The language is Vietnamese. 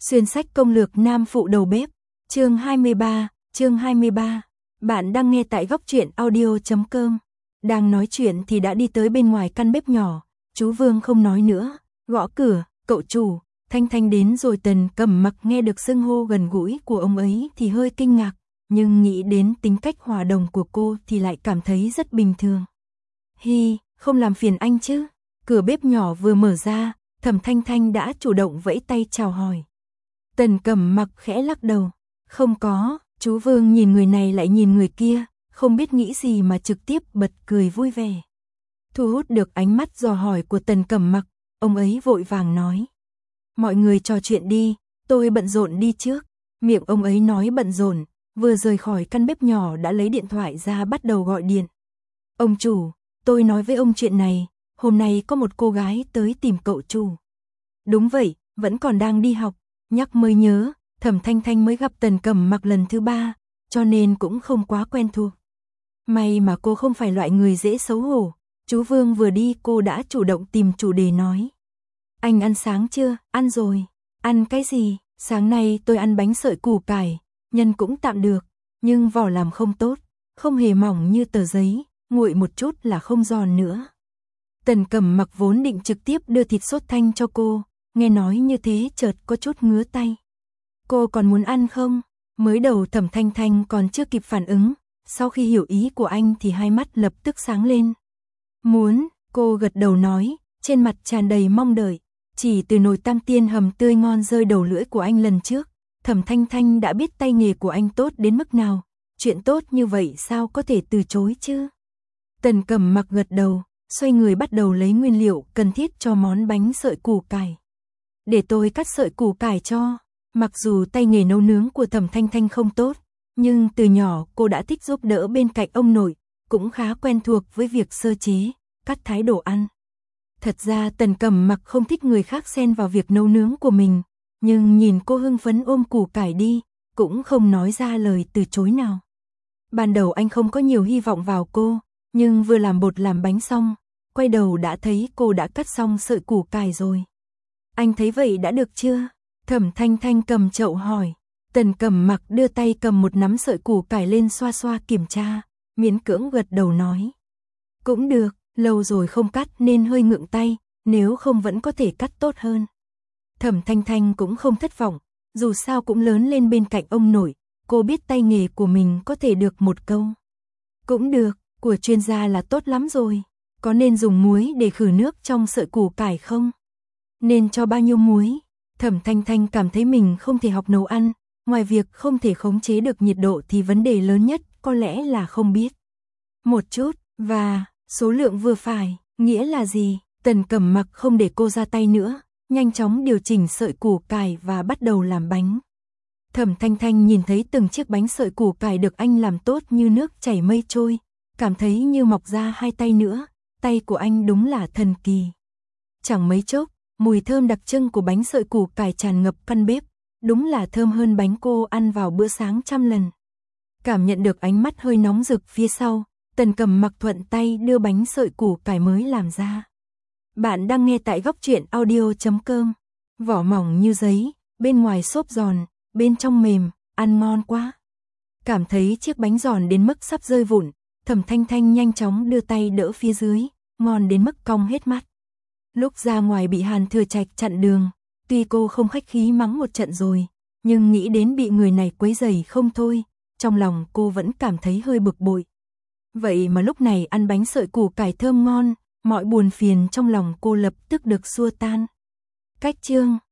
Xuyên sách công lược nam phụ đầu bếp, chương 23. Bạn đang nghe tại góc truyện audio.com. Đang nói chuyện thì đã đi tới bên ngoài căn bếp nhỏ, chú Vương không nói nữa, gõ cửa, cậu chủ. Thanh Thanh đến rồi. Tần Cẩm Mặc nghe được xưng hô gần gũi của ông ấy thì hơi kinh ngạc, nhưng nghĩ đến tính cách hòa đồng của cô thì lại cảm thấy rất bình thường. Hi, không làm phiền anh chứ? Cửa bếp nhỏ vừa mở ra, Thẩm Thanh Thanh đã chủ động vẫy tay chào hỏi. Tần Cẩm Mặc khẽ lắc đầu. Không có. Chú Vương nhìn người này lại nhìn người kia, không biết nghĩ gì mà trực tiếp bật cười vui vẻ. Thu hút được ánh mắt dò hỏi của Tần Cẩm Mặc, ông ấy vội vàng nói. Mọi người trò chuyện đi, tôi bận rộn đi trước. Miệng ông ấy nói bận rộn, vừa rời khỏi căn bếp nhỏ đã lấy điện thoại ra bắt đầu gọi điện. Ông chủ, tôi nói với ông chuyện này, hôm nay có một cô gái tới tìm cậu chủ. Đúng vậy, vẫn còn đang đi học, nhắc mới nhớ, Thẩm Thanh Thanh mới gặp Tần Cẩm Mặc lần thứ 3, cho nên cũng không quá quen thuộc. May mà cô không phải loại người dễ xấu hổ. Chú Vương vừa đi cô đã chủ động tìm chủ đề nói. Anh ăn sáng chưa? Ăn rồi. Ăn cái gì? Sáng nay tôi ăn bánh sợi củ cải, nhân cũng tạm được, nhưng vỏ làm không tốt, không hề mỏng như tờ giấy, nguội một chút là không giòn nữa. Tần Cẩm Mặc vốn định trực tiếp đưa thịt sốt thanh cho cô, nghe nói như thế chợt có chút ngứa tay. Cô còn muốn ăn không? Mới đầu Thẩm Thanh Thanh còn chưa kịp phản ứng, sau khi hiểu ý của anh thì hai mắt lập tức sáng lên. Muốn, cô gật đầu nói, trên mặt tràn đầy mong đợi. Chỉ từ nồi tam tiên hầm tươi ngon rơi đầu lưỡi của anh lần trước, Thẩm Thanh Thanh đã biết tay nghề của anh tốt đến mức nào, chuyện tốt như vậy sao có thể từ chối chứ? Tần Cẩm Mặc gật đầu, xoay người bắt đầu lấy nguyên liệu cần thiết cho món bánh sợi củ cải. Để tôi cắt sợi củ cải cho. Mặc dù tay nghề nấu nướng của Thẩm Thanh Thanh không tốt, nhưng từ nhỏ cô đã thích giúp đỡ bên cạnh ông nội, cũng khá quen thuộc với việc sơ chế, cắt thái đồ ăn. Thật ra Tần Cẩm Mặc không thích người khác xen vào việc nấu nướng của mình, nhưng nhìn cô hưng phấn ôm củ cải đi, cũng không nói ra lời từ chối nào. Ban đầu anh không có nhiều hy vọng vào cô, nhưng vừa làm bột làm bánh xong, quay đầu đã thấy cô đã cắt xong sợi củ cải rồi. Anh thấy vậy đã được chưa? Thẩm Thanh Thanh cầm chậu hỏi. Tần Cẩm Mặc đưa tay cầm một nắm sợi củ cải lên xoa xoa kiểm tra, miễn cưỡng gật đầu nói. Cũng được, lâu rồi không cắt nên hơi ngượng tay, nếu không vẫn có thể cắt tốt hơn. Thẩm Thanh Thanh cũng không thất vọng, dù sao cũng lớn lên bên cạnh ông nội, cô biết tay nghề của mình có thể được một câu. Cũng được, của chuyên gia là tốt lắm rồi, có nên dùng muối để khử nước trong sợi củ cải không? Nên cho bao nhiêu muối? Thẩm Thanh Thanh cảm thấy mình không thể học nấu ăn, ngoài việc không thể khống chế được nhiệt độ thì vấn đề lớn nhất có lẽ là không biết. Một chút, và số lượng vừa phải, nghĩa là gì? Tần Cẩm Mặc không để cô ra tay nữa, nhanh chóng điều chỉnh sợi củ cải và bắt đầu làm bánh. Thẩm Thanh Thanh nhìn thấy từng chiếc bánh sợi củ cải được anh làm tốt như nước chảy mây trôi, cảm thấy như mọc ra hai tay nữa, tay của anh đúng là thần kỳ. Chẳng mấy chốc, mùi thơm đặc trưng của bánh sợi củ cải tràn ngập căn bếp, đúng là thơm hơn bánh cô ăn vào bữa sáng trăm lần. Cảm nhận được ánh mắt hơi nóng rực phía sau, Tần Cẩm Mặc thuận tay đưa bánh sợi củ cải mới làm ra. Bạn đang nghe tại góc truyện audio.com. Vỏ mỏng như giấy, bên ngoài xốp giòn, bên trong mềm, ăn ngon quá. Cảm thấy chiếc bánh giòn đến mức sắp rơi vụn, Thẩm Thanh Thanh nhanh chóng đưa tay đỡ phía dưới, ngon đến mức cong hết mắt. Lúc ra ngoài bị Hàn Thừa Trạch chặn đường, tuy cô không khách khí mắng một trận rồi, nhưng nghĩ đến bị người này quấy rầy không thôi, trong lòng cô vẫn cảm thấy hơi bực bội. Vậy mà lúc này ăn bánh sợi củ cải thơm ngon, mọi buồn phiền trong lòng cô lập tức được xua tan. Cách chương